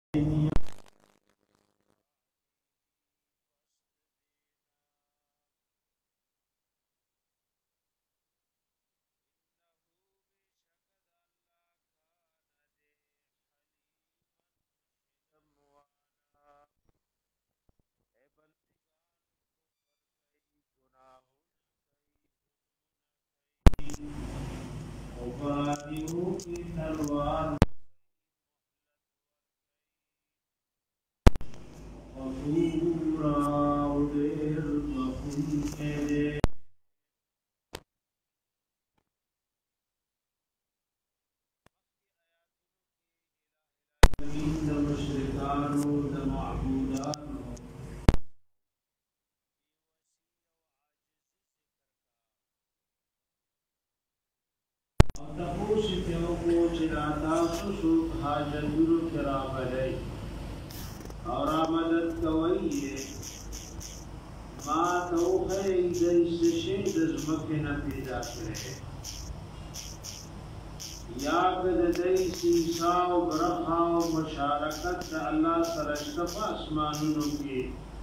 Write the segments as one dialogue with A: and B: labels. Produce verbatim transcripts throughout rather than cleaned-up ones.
A: وفاتحو کی تلوار غفورا ودیر بخون کے دے زمین دا مشرکانو دا معبودانو تپوسی تیو کو چراتاسو سوک حاجتورو کرام علی اور آمدد کوئی ما توخی دیس شید ازمکن پیدا کرے یا کد دیس عیساو برخاو مشارکت دا اللہ سرشتف اسمانونو کی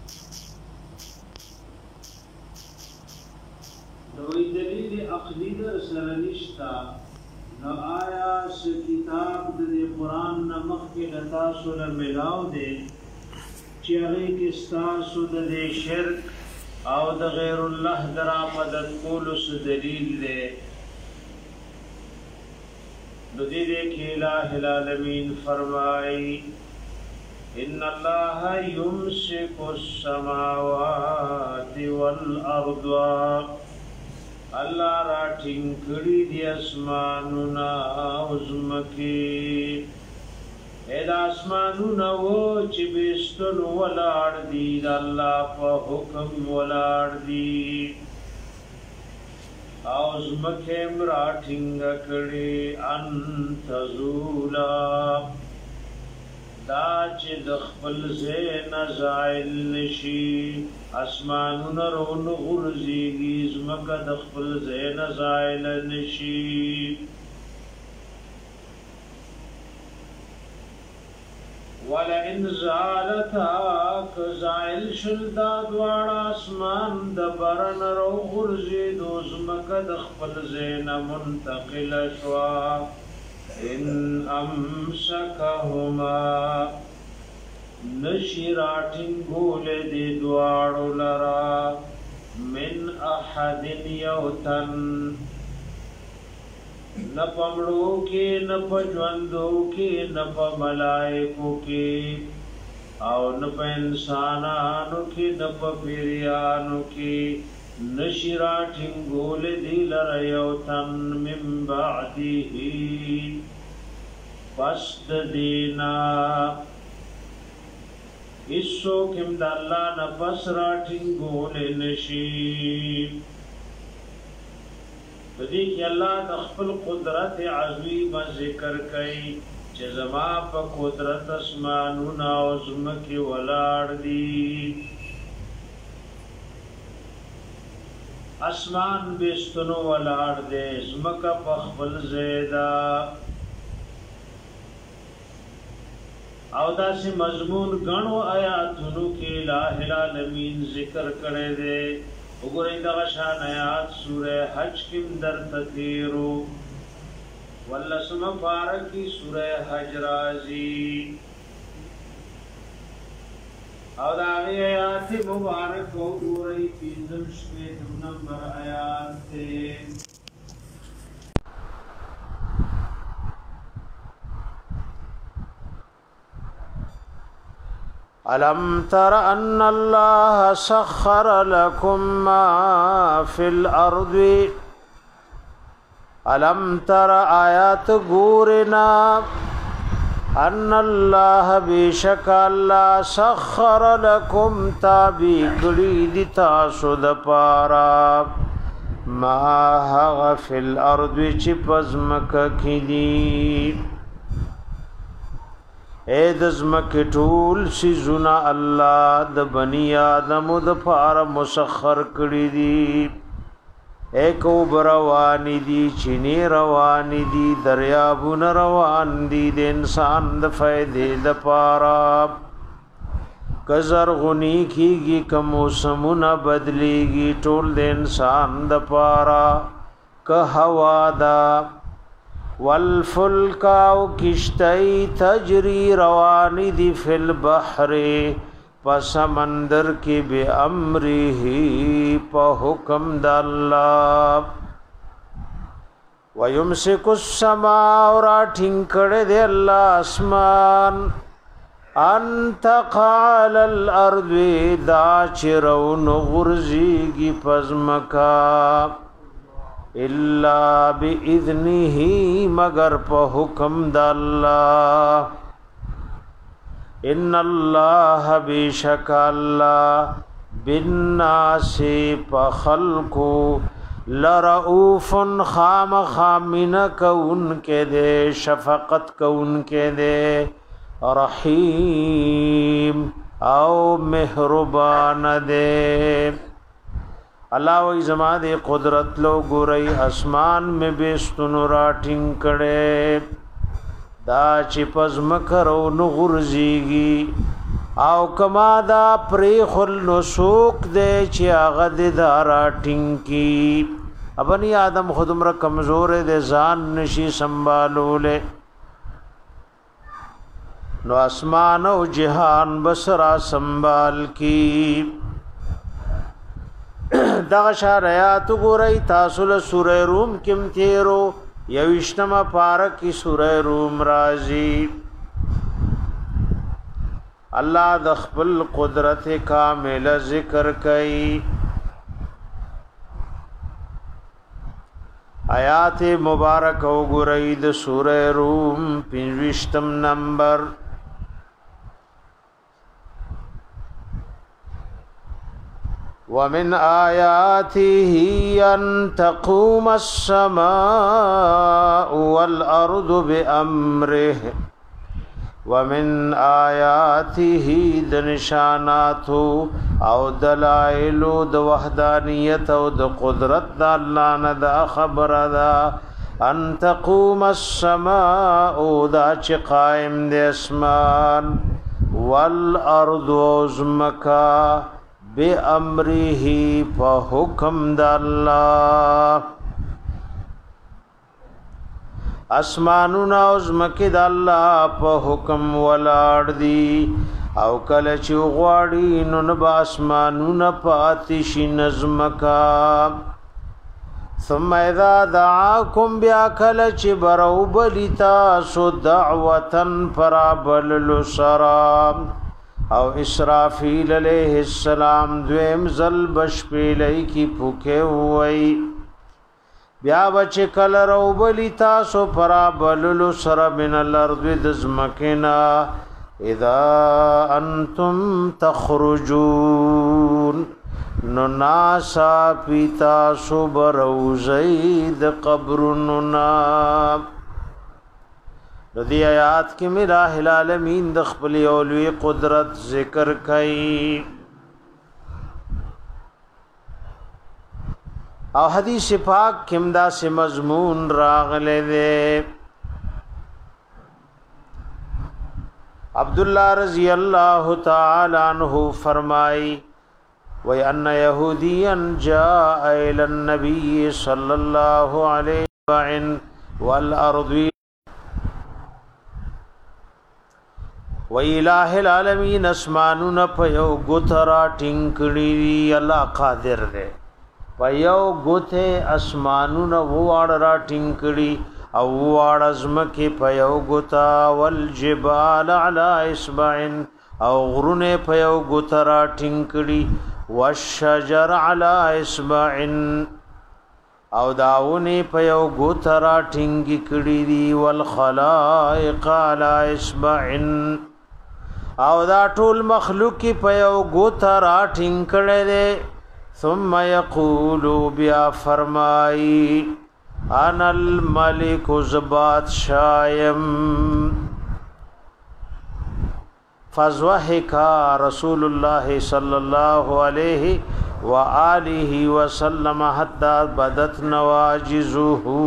A: دوئی دلیل عقلی در سرنشتا نو آیا س کتاب د قرآن نمخ کې لتاسو له ملاو دی چې هغه کې ستاسو د شرک او د غیر الله درا مدد کولو س دلیل دی نو دې دې کې الٰه العالمین فرمایي ان الله يمسك السماوات والارض اللہ را ٹھنکڑی دی اسمانونا ازمکی اید اسمانونا وہ چی بیستن ولار دی دا اللہ پا حکم ولار دی ازمکیم را ٹھنگکڑی انتظولا دا چی دخپل زین زائل نشی اسمانون رون غرزیگی زمکا دخپل زین زائل نشی ولئن زالتا کزائل شلدا دوارا اسمان دبرن رو غرزی دو زمکا دخپل زین منتقل شوا ان امسکهما نشراتن گول دی دوارو لرا من احد یوتن نپمڑو کی نپجوندو کی نپ ملائکو کی او نپ انسانانو کی نپ پیریانو کی نشراتن گول دی لرا یوتن من بعدی پست دینا اسو کم دا اللہ نفس راٹھنگ گولے نشی بدی کہ اللہ تخفل قدرت عظیم ذکر کئی چزما پا قدرت اسمانونا عظمکی ولاڑ دی اسمان بیستنو ولاڑ دے عظمکا پخبل زیدہ او دا سی مضمون گنو آیاتونو کی الٰه العالمین ذکر کرے دے اگرین دا غشان آیات سورہ حج کم در تتیرو واللسم پارکی سورہ حج رازی او دا آغی آیات مبارک اگرین پیزم شکیتم نمبر آیات تے ألم تر أن الله سخر لكم ما في الأرض ألم تر آيات غورنا أن الله بشك الله سخر لكم تابي قريد تاسو دپارا ما هغ في الأرض چپزمک کدی اے دزمک ټول سيزونه الله د بني آدم د پاره مسخر کړی دي ایکو بروان دی چینی روان دی دریابون روان دی د انسان د فائدې د پاره کزرغنی کیږي که موسمونه بدلیږي ټول د انسان د پاره که هوا دا والفلک او کشتی تجری روانی دی فی البحر پسمندر کی بے امره پا حکم دا اللہ ویمسک السماء اور آٹھنگ کڑے دے اللہ اسمان انت قال الارض دا چرون غرزیگی پزمکا الا باذنه مگر په حکم د الله ان الله بیشک الله بالناس فخلقو لرؤوف خام خامن کون کے دے شفقت کون کے دے رحیم او مہربان دے اللہ وی زما دے قدرت لو گورئی اسمان میں بیستن راٹنگ کڑے دا چی پزمکرو نغرزیگی او کما دا پریخل نسوک دے چی آغد دا راٹنگ کی ابنی آدم خودم را کمزور دے زان نشی سنبالو لے نو اسمان و جہان بسرا سنبال کی دغه شارعات ګورئ تاسو له سوره روم کم تیرو یوشتمه پارک کی سوره روم رازی الله د خپل قدرت کامل ذکر کئ آیات مبارک ګورئ د سوره روم پنځوستم نمبر ومن آياته أن تقوم السماء والأرض بأمره ومن آياته دنشانات او دلائل د وحدانیت او د قدرت د الله نه دا خبر دا ان تقوم السماء دا چې قائم د اسمان والارض زمکا بے امره په حکم د الله اسمانونه او زمکه د الله په حکم ولاړ دي او کله چې غواړي نو نه اسمانونه پاتې شي نظمکا ثم اذا دعاكم بیا کله چې برو بلیتا سو دعوتن فرابل لسرام او اسرافیل علیہ السلام دویم زل بشپیلی کی پوکے ہوئی بیا بچ کل رو بلی تاسو پرا بللو سر من الارض دزمکنا اذا انتم تخرجون نو ناسا پی تاسو بروزید قبرننا دی آیات کی میرا العالمین د خپل اولوی قدرت ذکر کئی او حدیث پاک کمدا سے مضمون راغلے دے عبداللہ رضی اللہ تعالی عنہ فرمائی وَأَنَّ يَهُودِيًا جَاءَ إِلَى النَّبِيِّ صَلَّى اللَّهُ عَلَيْهِ وَسَلَّمَ وَالْأَرْضُ وَإِلَٰهِ الْعَالَمِينَ اسمانون پيو گترا ټینګړي الله قادر دے پيو گته اسمانون وواړ را ټینګړي او وواړ ازمکه پيو گتا والجبال على اصبع او غرونه پيو گترا ټینګړي والشجر على اصبع او داونه پيو گترا ټینګي کړي دي والخلائق على اصبع او دا ټول مخلوق کی پیو گوتا را ټینګړې ده ثم یقول بیا فرمای انا الملک زبات شایم فضحك رسول الله صلی الله علیه وآله وسلم حتى بدت نواجزه.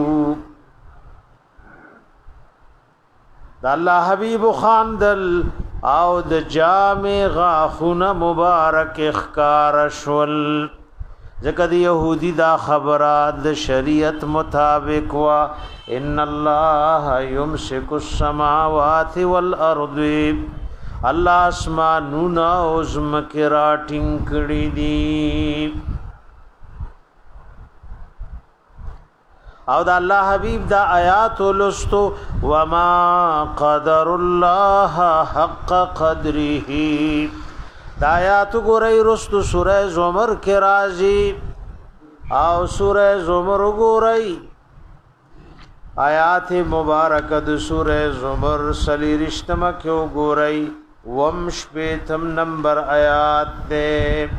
A: دا الله حبیب خاندل او د جامع غاخونه مبارک اخکار شول، ځکه د یهودی دا خبرات د شریعت مطابق وا ان الله یمسک السماوات والارض، الله اسمانونه او زمکه را ټینګ کړي دي. او دا الله حبیب دا آیات ولستو وما قدر الله حق قدره، دا آیات ګورئ رستو سوره زمر کې راځي او سوره زمر ګورئ آیات مبارکه د سوره زمر سلیرشتمه کې ګورئ ومش پیتم نمبر آیات ده.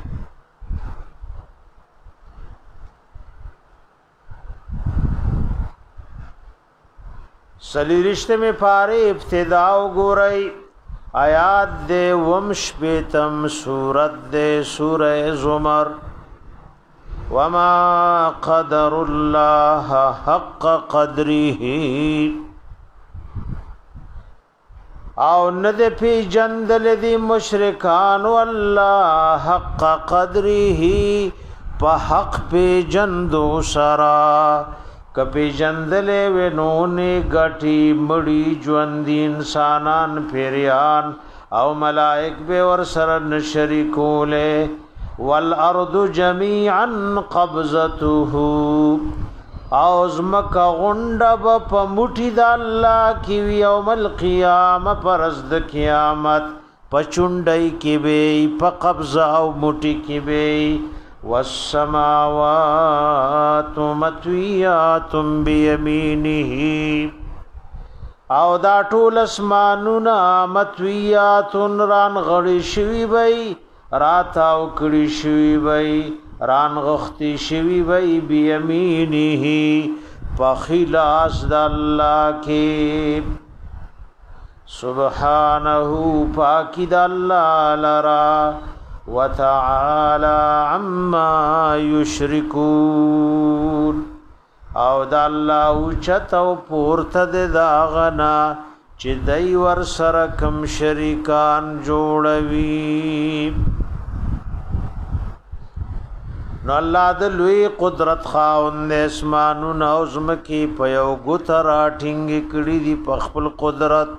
A: سلیرشت میں پارے ابتداء گورئی آیات دے ومش بیتم سورت دے سورہ زمر وما قدر اللہ حق قدره او ند پی جندل دی مشرکان واللہ حق قدره پا حق پی جندو سرا کپی جندلے ونونے گٹی مڑی جوندی انسانان پیریان او ملائک بے ورسر نشرکولے والارض جمیعا قبضته او زمکا غنڈب پا مٹی دا اللہ کی یوم القیام پرزد قیامت پا چنڈائی کی بے پا قبضہ او مٹی کی بے والسماوات مطویات بیمینه او دا ټول اسمانونه مطویات ران غړي شوی وي راتاو کړي شوی وي ران غختی شوی وي بیمینه په خلاص د الله کې سبحانه پاکی د الله لرا وتعالى عما يشركون او دا الله اوچت او پورته د داغنا چې دای ور سره کم شریکان جوړوي. نو الله د لوی قدرت خاوند اسمانو نوزم کی په یو ګوت را ټینګ کړي دی په خپل قدرت.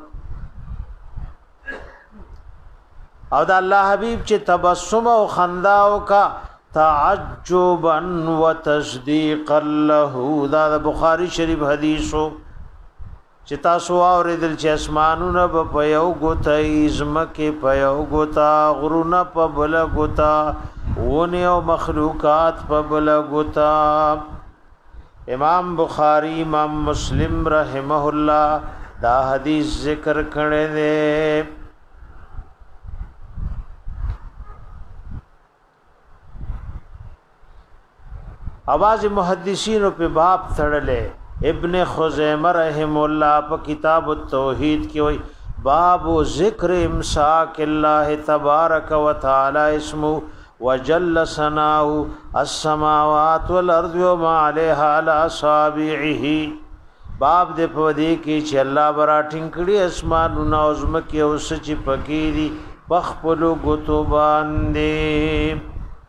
A: او دا الله حبیب چې تبسم او خندا او کا تعجبا وتصديقا له، دا د بخاری شریف حدیثو چې تاسو اوریدل چې اسمانونه په یو ګوته ازمکه په یو ګوته غرونه په بل ګوته ونه او مخلوقات په بل ګوته. امام بخاری امام مسلم رحمه الله دا حدیث ذکر کړی دی. आवाज محدثین په باب تړلې ابن خزیمه رحم الله په کتاب التوحید کې وای باب ذکر امساک الله تبارک وتعالى اسمه وجل ثناؤه السماوات والارض وما عليها على اصابعه. باب دې په دې کې چې الله برا ټینګړي اسمانونه او زمکه او سچ پکې دي بخپلو غتو باندې.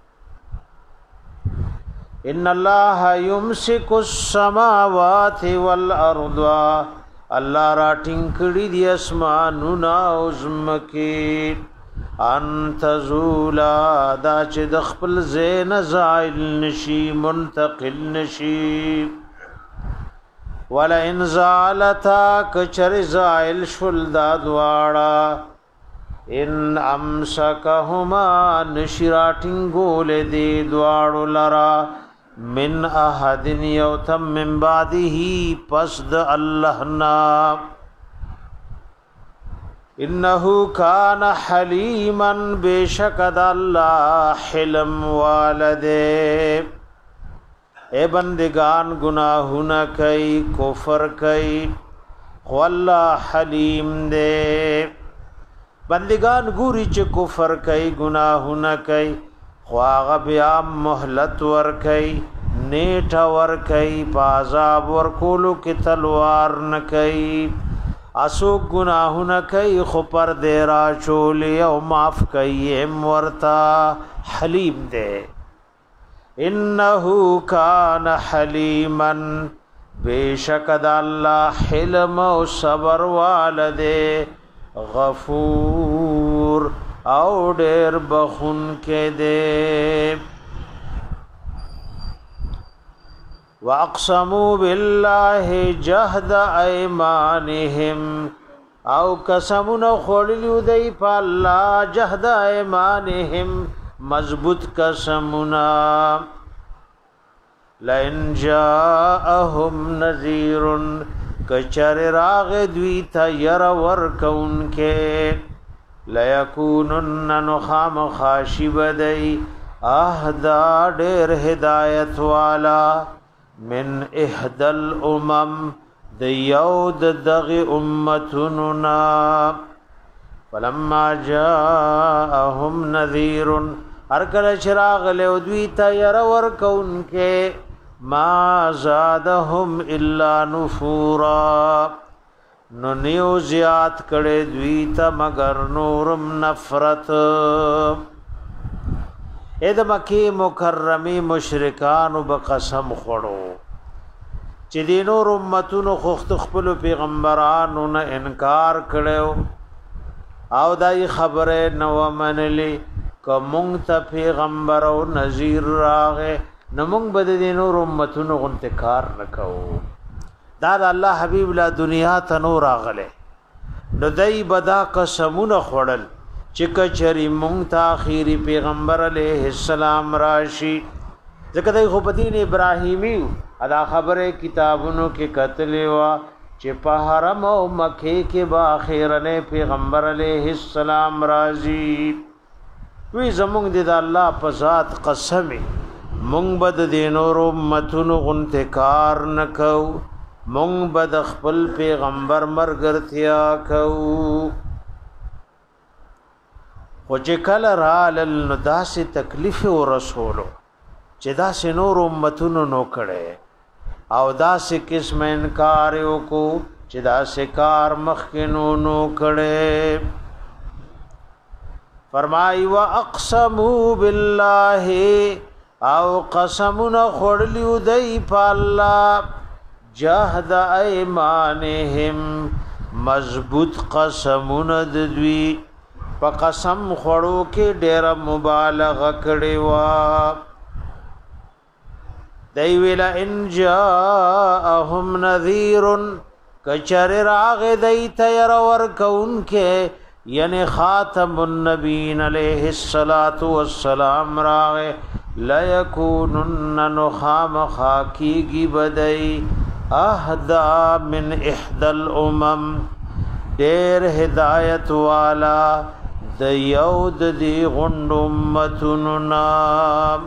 A: ان الله يمسك السماوات والارض، الله را ټینګړي دي اسمانونه او زمکه انت زولا دا چې د خپل زین زائل نشي منتقل نشي. ولا ان زالتا کچر زائل شل دا دواړه ان امسکهما نشراتنګول دي دواړو لرا من احد یوتم من بعده پس د الله نا انه کان حلیما بشکد الله حلم والده. اے بندگان گناہونا کئی کفر کئی خو اللہ حلیم دے. بندگان گوری چ کفر کئی گناہونا کئی خواغ بیا مهلت ورکی نیټه ورکی پازاب ورکولو کی تلوار نکی اسو گناہونه کوي خو پر دې را چولې او معاف کوي ورتا حلیم دې انه کان حلیما بیشکد الله حلم او صبر والده غفور او ډېر بخون کې دې واقسموا بالله جهد ايمانهم او قسمنا خورلیو دی په الله جهد ايمانهم مضبوط قسمنا لئن جاءهم نذير کچر راغ دوی تا ير ور کون کې ليكونن نخام خاشب دی اهدا ډېر هدایت والا من احد الامم د یود دغ امتنا فلما جاءهم نذير ارکل چراغ له دوی ته ير ور کون کې ما زادهم الا نفورا نو نیو زیات کړه دوی ته مگر نورم نفرت اې د مکی مکرمی مشرکان وبقسم خړو چې دینور امتونو خو خپل پیغمبرانو نه انکار کړو او دای خبره نو منلی کوم ته پیغمبر او نذیر راغه نمون بد دینور امتونو انتکار نکاو دا الله حبیب لا دنیا ته نور راغله نو دای بدا قسمونه خړل چکه چری مونږ ته اخیری پیغمبر علیه السلام راشي ځکه دای خو په دین ابراهیمی ادا خبره کتابونو کې قتل وا چې په حرم او مکه کې با اخیرنه پیغمبر علیه السلام راځي وی زمونږ د الله په ذات قسم مونږ بد دینور امتونو انتکار نکو مونږ بد خپل پیغمبر مرګرتیا کو خو چې کله رال النداس تکلیف او رسولو چې دا سينور امتونو نو کړي او دا سې قسم انکار وکړو چې دا سې کار مخکینو نو کړي فرمای وا اقسموا بالله او قسمنا خړلیو دای په الله جهد ايمانهم مضبوط قسمونه د دوی په قسم خړو کې ډېر مبالغه کړي وا دی ویلا ان جاءهم نذير کچر راغ دی تیر ور کون کې یعنی خاتم النبیین علیہ الصلات والسلام راغ لا یکونن نخام خاکیگی بدئی اهدا من احد الامم ډېر هدایت والا د یود دی غند امتونو نام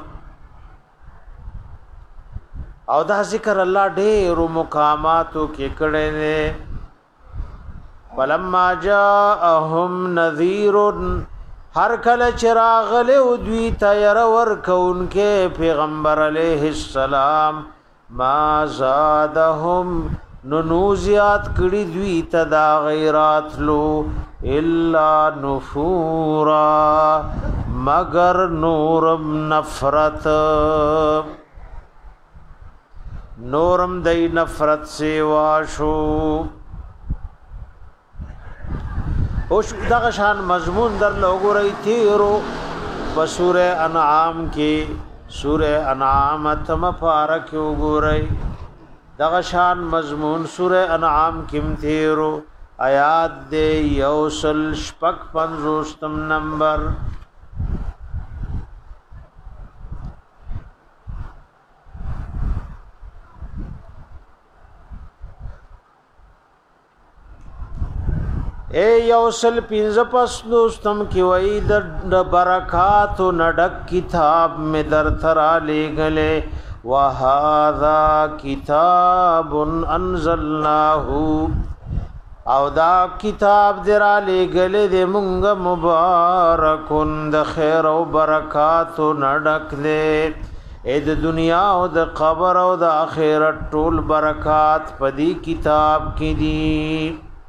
A: او دا ذکر الله ډېر مقاماتو کې کړه نه فلما جاءهم نذير هر کله چراغ له دوی تیر ور کون کې پیغمبر علیه السلام ما زادهم ننوزیات کړي دوی تدا غیرات لو الا نفورا مگر نورم نفرت نورم دای نفرت سیوا شو او دغه شان مضمون در لوګورای تیرو په سوره انعام کې سوره انعام اتم پارک وګورای دغه شان مضمون سوره انعام کې تیرو آیات دې یوسل شپک پنځوستم نمبر اے یوسل پینځه پس دوستم کی وای د برکات و نډک کتاب میں در ترا لے گلے وهذا کتاب انزلناه او دا کتاب درا لګلې د مونږ مبارکون د خیر او برکات نډک دې اې د دنیا او د قبر او د آخرت ټول برکات پدی کتاب کې دي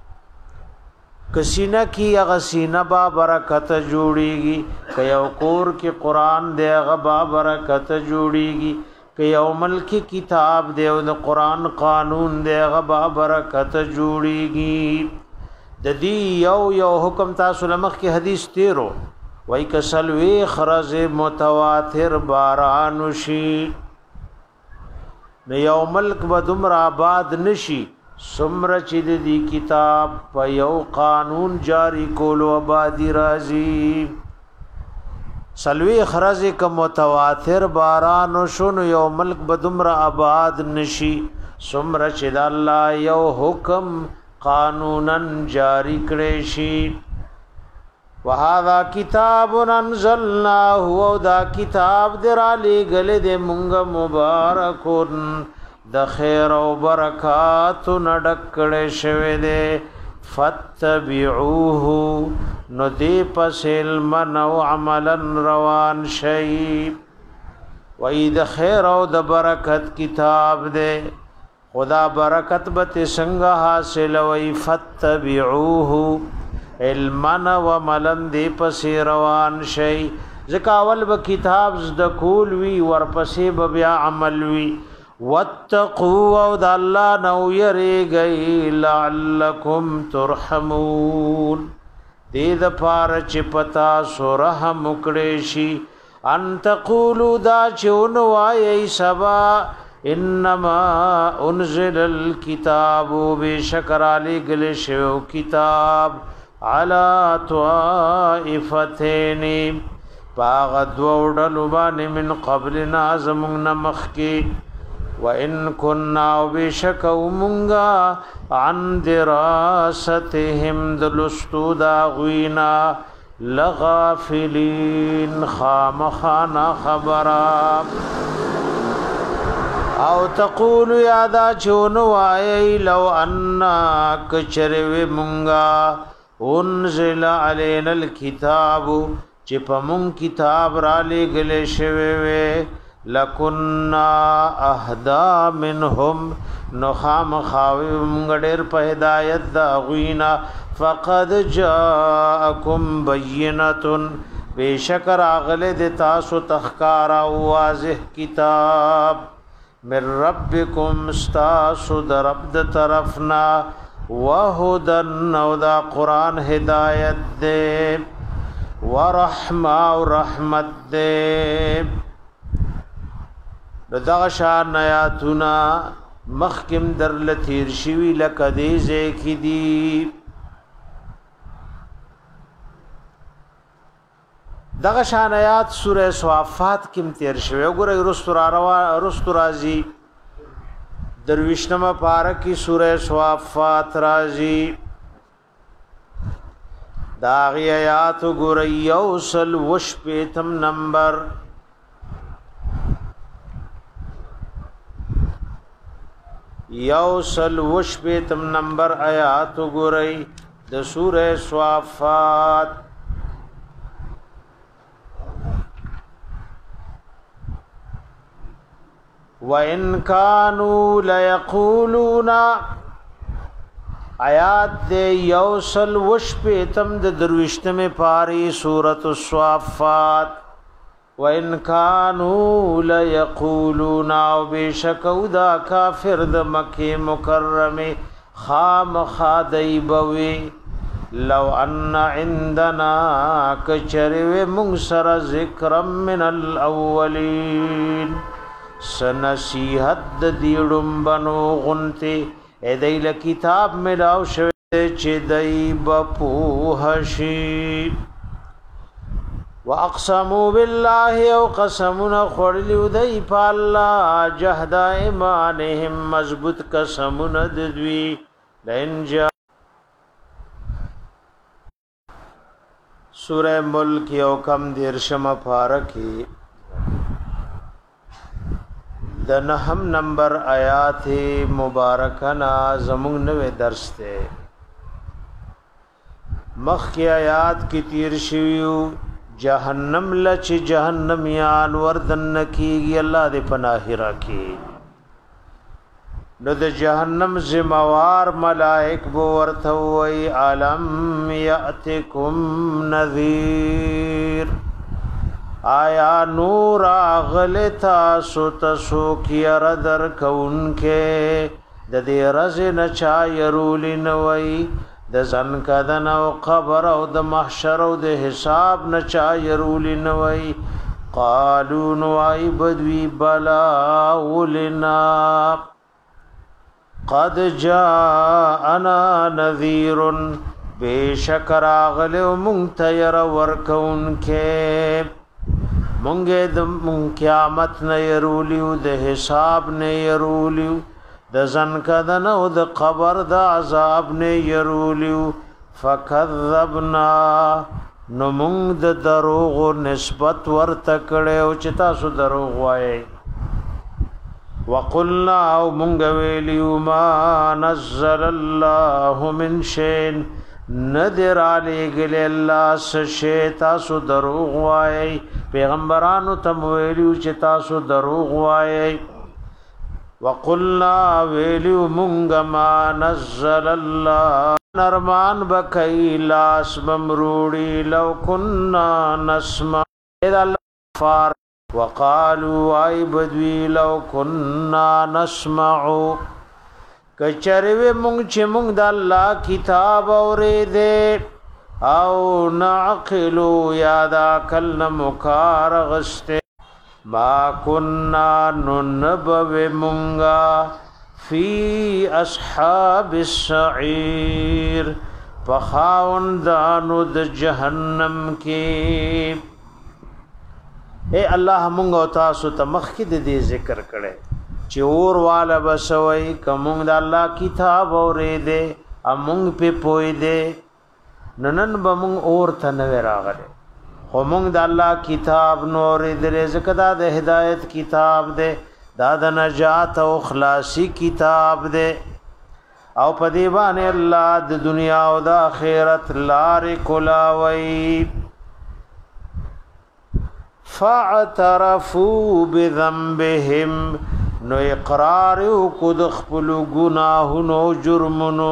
A: کسینه کی غسینه با برکت جوړیږي که یو کور کې قران دی غبا برکت جوړیږي که یو ملکی کتاب دی او د قران قانون دی غبا برکت جوړیږي د دې یو یو حکم تاسو لمخ کې حدیث تیرو وای کسلوی خرز متواتر باران شي نه یو ملک بدمر آباد نشي سمر چې د دې کتاب په یو قانون جاری کولو آبادی راځي سلوی خرز ک متواتر باران شون یو ملک بدمر آباد نشي سمر چې د الله یو حکم قانونا جاری کړي شي وهذا کتاب انزلناه او دا کتاب درالي گله د مونږ مبارکون د خیر او برکات نډکړې شوه دې فتبعوه نو دی پسل من او عملا روان شي وای د خیر او د برکت کتاب دے خدا برکت به څنګه حاصل وای فتبعوه علمن و ملن دی پسې روان شي ځکه اول به کتاب د کول وی ورپسې به بیا عمل وی واتقوا او د الله نو یریږي لعلکم ترحمون دې د پار چې پتا سو رحم وکړې شي ان تقولوا دا چون وای سبا انما انزل الكتاب بشکر علی گل شو کتاب على طائفتين باغد وډل وبان من قبلنا زمون مخکی وَإِن كُنَّا وَبِشَكَوْ مُنْغَا عَنْ دِرَاسَتِهِمْ دَلُسْتُ دَاغُوِينَا لَغَافِلِينَ خَامَخَانَ خَبَرًا او تقول یادا چون وای لو اننا کچرو مونگا انزل علینا الكتاب چې په مون کتاب را لګل شوی وي لکنا اهدا منهم نخام خاوی مونږ په هدایت دا غوینا فقد جاءکم بینه بیشکر اغله د تاسو تخکارا واضح کتاب من ربکم استاسو در رب د طرفنا وهدن او دا قرآن هدایت دے ورحمه او رحمت دے دغه شان آیاتنا مخکم در لثیر شوی لکه دې ځکه دی دغه شان آیات سوره صافات کې تیر شوی وګوره رستور روا رستور راځي درویشنما پارکی سوره صافات راځي داغی آیات وګوره یوصل وش پیتم نمبر یوصل وش پیتم نمبر آیات وګورئ د سوره صافات وَإِن كَانُوا لَيَقُولُونَ آیات دے یوصل وش پیتم د دروشتمه پاری سورۃ الصافات وَإِن كَانُوا لَيَقُولُونَ او بشکو دا کافر د مکه مکرمه خام خادای بوي لو ان عندنا کچره منصر ذکر من الاولین سنصیحت د دیړم بنو غنته ادیل کتاب ملاو شوه چې دای بپو هشی واقسموا بالله او قسمنا خړلیو دای په الله جهد ایمانهم مضبوط قسمنا دوی لنجا سوره ملک یو کم دیرشم پارکی د نهم نمبر آیات مبارکنا زمون نوې درس ته مخ کی آیات کی تیر شویو جہنم لچ جہنمیان وردن کیگی اللہ دے پناہ راکی نو د جہنم زموار ملائک بو ورتوی علم یأتکم نذیر آیا نور آغلتا ستسوک یردر کون کے د دې رز نچا يرولی نوئی د زنکدن او قبر او د محشر او د حساب نچا يرولی نوئی قالو نوائی بدوی بلا ولنا قد جاءنا نذیر بے شکر آغل منتیر ورکون کے منگے د من قیامت نه يرولیو د حساب نه يرولیو د زنکدن او د قبر د عذاب نه يرولیو فکذبنا نو مونږ د دروغ نسبت ورته کړو چې تاسو دروغ وایي وقلنا او مونږ ویلیو ما نزل الله من شيء ندر علی گل الله سشی تاسو دروغ وایي پیغمبرانو تم ویلیو چې تاسو دروغ وایي وقلنا ویلیو مونږ ما نزل الله نرمان بکای لاس بمروڑی لو کننا نسمع اذا الفار وقالوا ای بدوی لو کننا نسمع کچریوی مونږ چې مونږ د الله کتاب اورېده او نعقلو یادا کل مکار غسته ما کننا ننبو مونږه فی اصحاب السعیر فخاوندانو د جهنم کې اے الله مونږ او تاسو ته مخکې د دې ذکر کړي چې اور والا بسوي کوم د الله کتاب اورې دې امونږ په پوي دې ننن بمون اور ته نه راغله خو مونږ د الله کتاب نور دې زکدا د هدایت کتاب دې دا د نجات او خلاصي کتاب دې او په دی باندې الله د دنیا او د آخرت لارې کولاوي فاعترفوا بذنبهم نو اقرار کو د خپل گناهونو جرمونو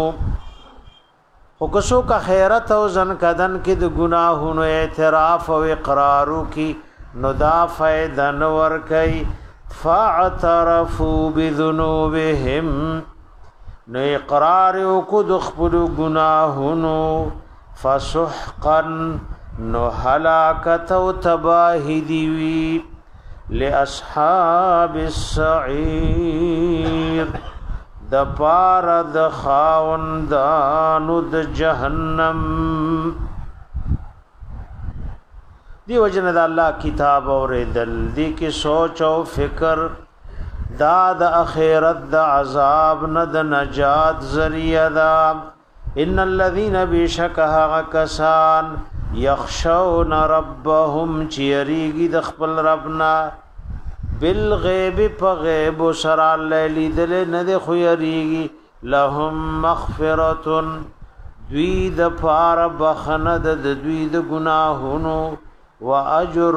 A: او کسو کا خیرت او زن کدن کې د گناهونو اعتراف او اقرار کی نو دا فائدہ نور کوي فاعترفوا بذنوبهم نو اقرار کو د خپل گناهونو فسحقا نو هلاکت او تباہی دیوی لأصحاب السعیر د پار د خاوندانو د جهنم دی وجنه د الله کتاب اوریدل دی کی سوچ او فکر دا د اخرت د عذاب نه د نجات ذریعہ دا ان الذين بشکها کسان یخشون ربهم چیریږي د خپل ربنا بالغیب په غیب سره لیلی دل نه د خو یریږي لهم مغفرة دوی د پار بخنه د دوی د گناهونو واجر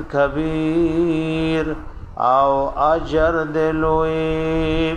A: کبیر او اجر دلوی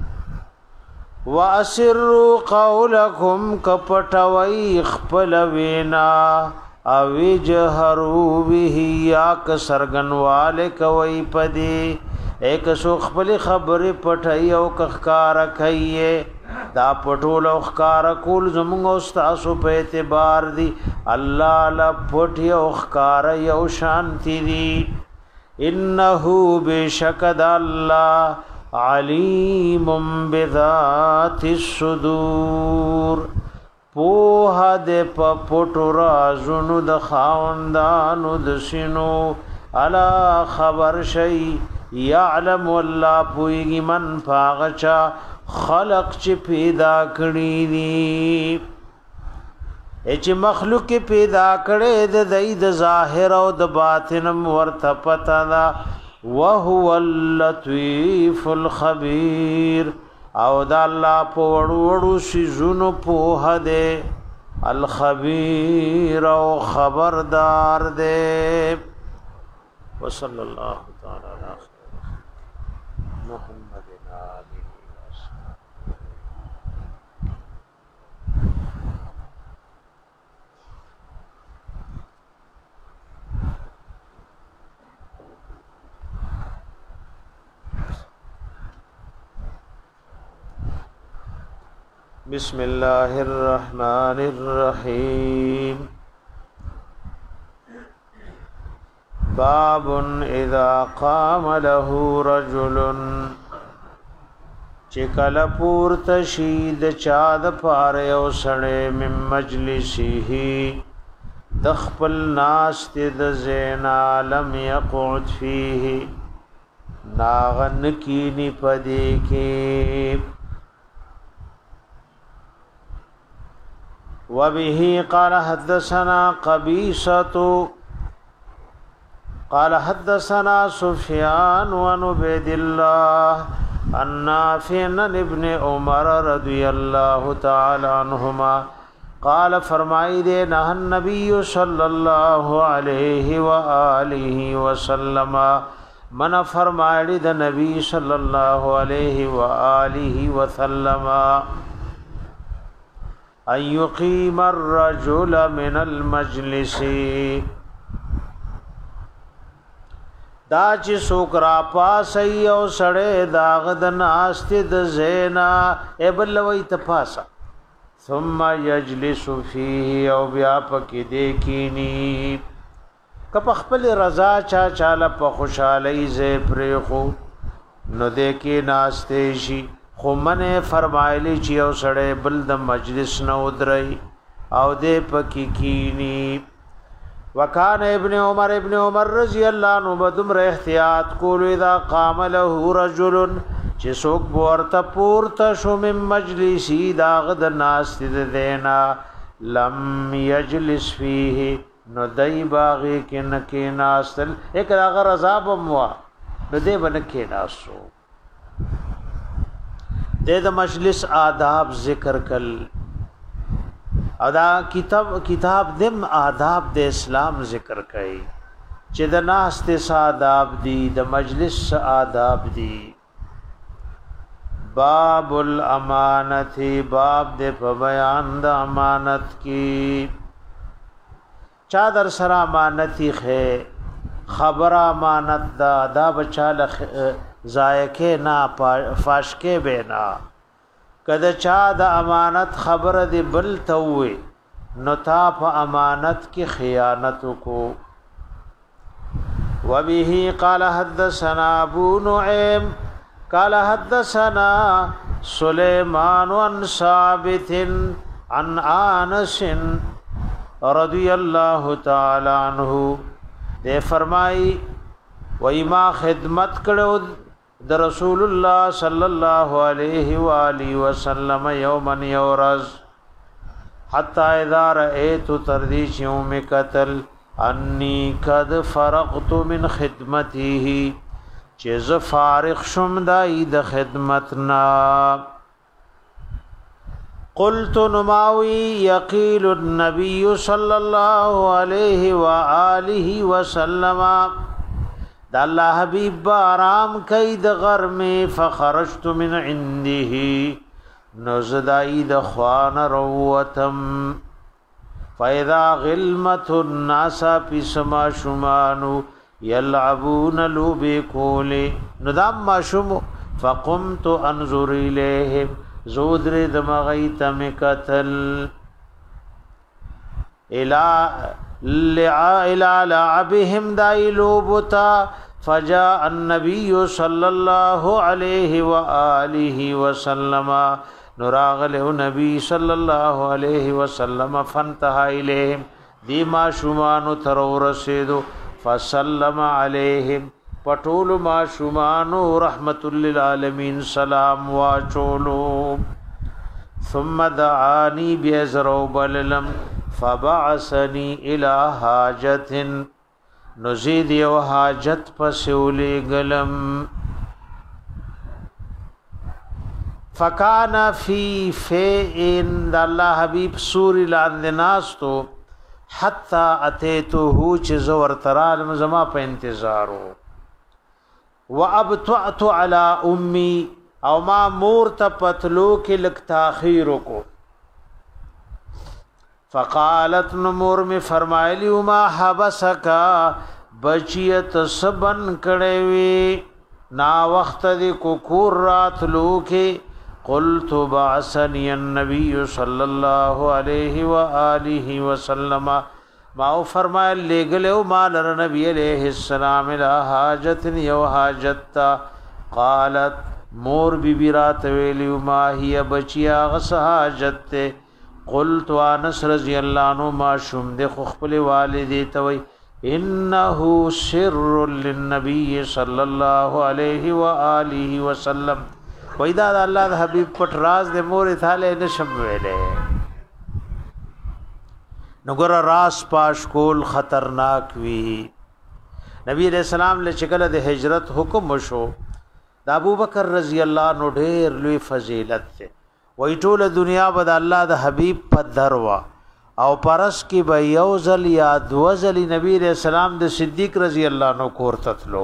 A: واسروا قولکم کپټوي خپل وینا او جهروا به یا ک سرغنواله کوي پدی ایک سو خپل خبره پټي او کخکار کوي دا پټول او خکار کول زموږ استاد په اعتبار دی الله لا پټي او خکار یو شانتی دی انه بشکد الله علیم بذات الصدور پوها د پټو رازونو د خاوندانو د سینو الا خبر شي يعلم الله پويږي من پاغچا خلق چې پیدا کړی دي چې مخلوق پیدا کړي د زید ظاهر او د باطن ورته پتا دا وهو اللطيف الخبير او دا الله په وړو وړو شي زونو په هده الخبیر او خبردار دے وصلی اللہ تعالی علیہ محمد آلہ بسم اللہ الرحمن الرحیم باب اذا قام له رجل چکل پورت شید چاد پاره او سړی من مجلسه دخپل ناست د زینا لم يقعد فيه ناغن کینی پدی کی وبه قال حدثنا قبيصة قال حدثنا سفيان وعن عبيد الله عن نافع عن ابن عمر رضي الله تعالى عنهما قال فرمائے دے نہ النبي صلى الله عليه وآله وسلم من فرمائے دے نبی صلی اللہ علیہ وآلہ وسلم ان يقيم الرجل من المجلس دا چې سوکرا پاس یو سړی داغ د ناست د زینا ابلوي تپاسا ثم يجلس فيه او بیا پکې دې کینی کپ خپل رضا چا چاله په خوشالۍ زه پرې خو نو دې کې ناشته شي خو منه فرمایلی چې او سړی بل د مجلس نه ودري او دې پکې کینی وکان ابن عمر ابن عمر رضی الله عنه بدمر احتیاط کول اذا قام له رجل چې څوک ورته پورته شو من مجلسی داغ د ناس دې دینا لم یجلس فيه نو دای باغی کې نکې ناستل یک هغه رضاب موا نو دې بن کې ناسو د مجلس آداب ذکر کل ادا کتاب کتاب دم آداب د اسلام ذکر کړي چې د ناس ته آداب دي د مجلس آداب دي باب الامانت باب د په بیان د امانت کی چا در سره امانتی خه خبر امانت دا آداب چاله زایکه نا فاشکه بینا کده چا د امانت خبر دی بل توي نو تا په امانت کی خیانت کو وبه قال حدثنا ابو نعيم قال حدثنا سليمان عن ثابت عن انس رضي الله تعالى عنه دے فرمائی وایما خدمت کړو د رسول الله صلی الله علیه و آله وسلم یوما یورز حتا اذا رأيت تردیش یوم قتل انی قد فرغت من خدمته چې ز فارغ شم دای د خدمتنا قلت نماوی یقیل النبي صلی الله علیه و آله وسلم دا الله حبیب آرام کید غرم فخرجت من عنده نزدای د خوان روتم فاذا غلمت الناس بسما شمانو يلعبون لبكول ندام ما شم فقمت انظر اليهم زودر دمغیت مکتل الى الى لعبهم دایلوبتا فجاء النبي صلى الله عليه واله وسلم نراغله نبی صلی الله علیه وسلم فانتها الیهم دیما شومان تر ورسیدو فسلم علیهم پټول ما شومان رحمت للعالمین سلام واچولو ثم دعانی بیزرو بللم فبعثنی الى حاجت نزید یو حاجت پسولی گلم فکان فی فئن د الله حبیب سوری لاندې ناستو حتا اتیته چې زور ترال زما په انتظارو وابطعت علی امي او ما مور ته پتلو کې لک تاخير کو فقالت نمور می فرمایلی ما حبسکا بچیت سبن کړي وی نا وخت دی کو کور راتلو کې قلت بعثني النبي صلى الله عليه واله وسلم ما فرمایل لګلو مال نبی عليه السلام لا حاجت یو حاجت قالت مور بی بی رات ویلی ما هي بچیا غس حاجت قلت انس رضی الله عنه ما شوم د خپل والدی توي انه سر للنبي صلى الله عليه واله وسلم وېدا د الله د حبيب پټ راز د مور ثاله نشم ویلې نګور راس پاش کول خطرناک وی نبی علیہ السلام له شکل د هجرت حکم شو د ابوبکر رضی الله عنه ډېر لوی فضیلت ته وې ټول دنیا بد الله د حبيب په دروا او پرس کې به یوزل یا دوزل نبی علیہ السلام د صدیق رضی الله عنه کور تتلو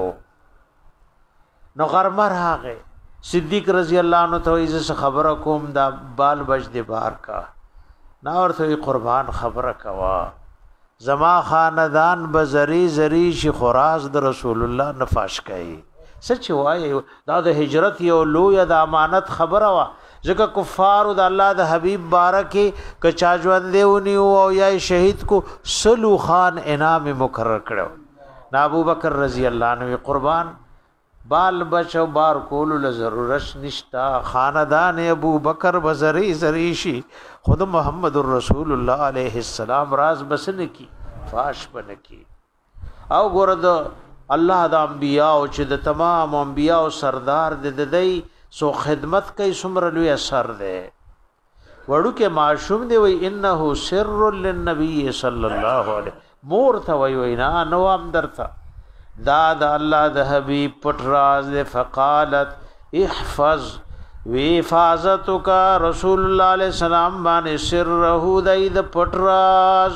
A: نو غرمر هاغه صدیق رضی الله عنه ته ایزه خبره کوم دا بال بچ دی بار کا نا ورته قربان خبره کوا زما خاندان بزری زری شي خراز د رسول الله نفاش کئ سچ وای دا د هجرت یو لوی د امانت خبره وا ځکه کفار د الله د حبیب بارکه کچا ژوند دیونی او یا شهید کو سلو خان انعام مقرر کړو نا ابو بکر رضی الله عنه قربان بال بچو بار کولو له ضرورت نشتا خاندان ابو بکر بزری زریشی خود محمد رسول الله علیه السلام راز بسن کی فاش بن کی او ګورد الله د انبیاء او چې د تمام انبیاء او سردار د ددی سو خدمت کوي سمر لوی اثر ده وړو کې معشوم دی وی انه سر للنبي صلی الله علیه مور ته وی وینا نو ام درته دا د الله د حبیب پټ راز فقالت احفظ وی حفاظتک رسول الله علیه السلام باندې سره د پټ راز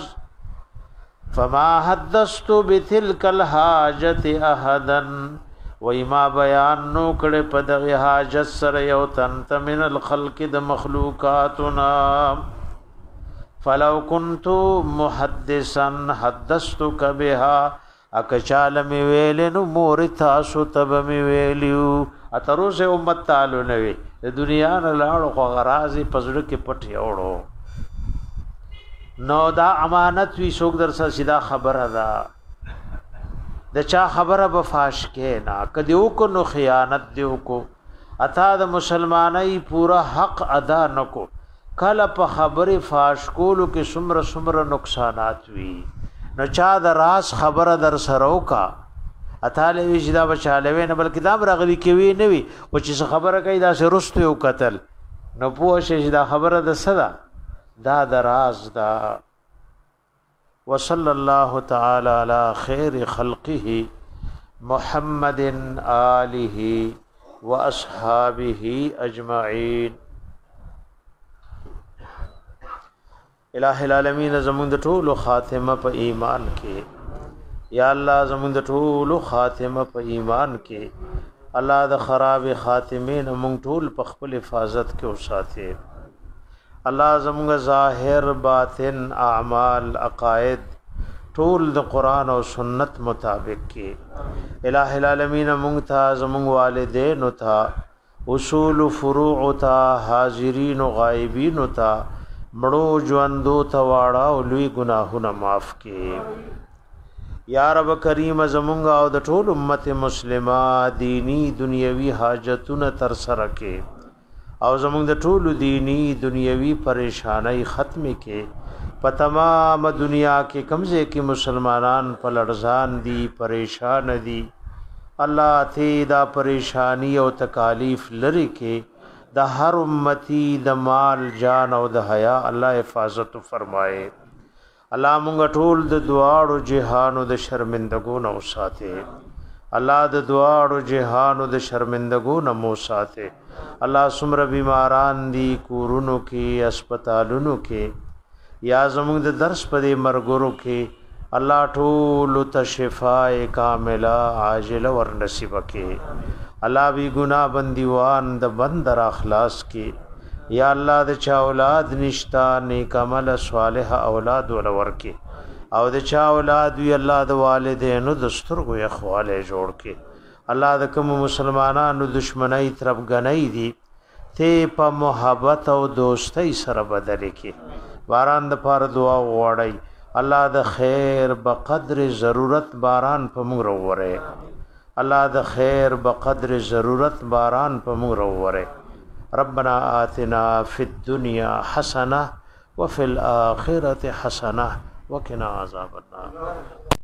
A: فما حدثت بتلك الحاجه احدا وما بیان نو کړه په دغه حاجت سره یو تنت من الخلق د مخلوقاتنا فلو كنت محدثا حدثتك بها اکچال می ویلنو مور تاسو تب می ویلیو اتروسه امت تعالو نوی د دنیا نه لاړو خو غرازي پزړه کې پټ یوړو نو دا امانت وی څوک در سره سیدا خبره ده د چا خبره به فاش کې نه کدیو کو نو خیانت دیو کو اتا د مسلمانای پورا حق ادا نکو کله په خبره فاش کولو کې سمره سمره نقصانات وی نو چا د راس خبره در سره وکا اتاله وجدا بچالوي نه بلکې دا برغلی کوي نه وي او چې خبره کوي دا سه رستو یو قتل نو پوه شي دا خبره د صدا دا د راز دا وصلی الله تعالی علی خیر خلقه محمد آله واصحابه اجمعین الہ العالمین زمون د ټولو خاتمه په ایمان کې یا الله زمون د ټولو خاتمه په ایمان کې الله د خراب خاتمین مونږ ټول په خپل حفاظت کې اوساته الله زمونږ ظاهر باطن اعمال عقاید ټول د قران او سنت مطابق کې الہ العالمین مونږ ته زمونږ والدین او ته اصول فروع او ته حاضرین او غایبین او ته مړو ژوندو تواړه او لوی ګناهونه معاف کړي یا رب کریم زمونږ او د ټول امت مسلمه دینی دنیوي حاجتونه تر سره کړي او زمونږ د ټول دینی دنیوي پریشانای ختم کړي په تمام دنیا کې کمزه کې مسلمانان په لړزان دي پریشان دي الله ته دا پریشانی او تکالیف لري کې د هر امتی د مال جان او د حیا الله حفاظت فرمائے الله مونږ ټول د دعاړو جهان او د شرمندګو نو ساته الله د دواړو جهانو د شرمندګو نه مو ساته الله سمره بیماران دي کورونو کې هسپتالونو کې یا زموږ د درس په مرګورو کې الله ټول ته شفاء کامله عاجله ور نصیب کې الله بی ګناه بندیوان د بندر اخلاص کې یا الله د چا اولاد نشتا نیک عمل صالح اولاد ولور کې او د چا اولاد وی الله د والدینو د سترګو یخواله جوړ کې الله د کوم مسلمانانو دشمنی طرف غنۍ دي ته په محبت او دوستۍ سره بدل کې باران د پاره دعا وړي الله د خیر بقدر ضرورت باران په موږ وروره الله د خیر بقدر ضرورت باران په موږ وروره ربنا آتنا فی الدنيا حسنه وفي الاخره حسنه وقنا عذاب النار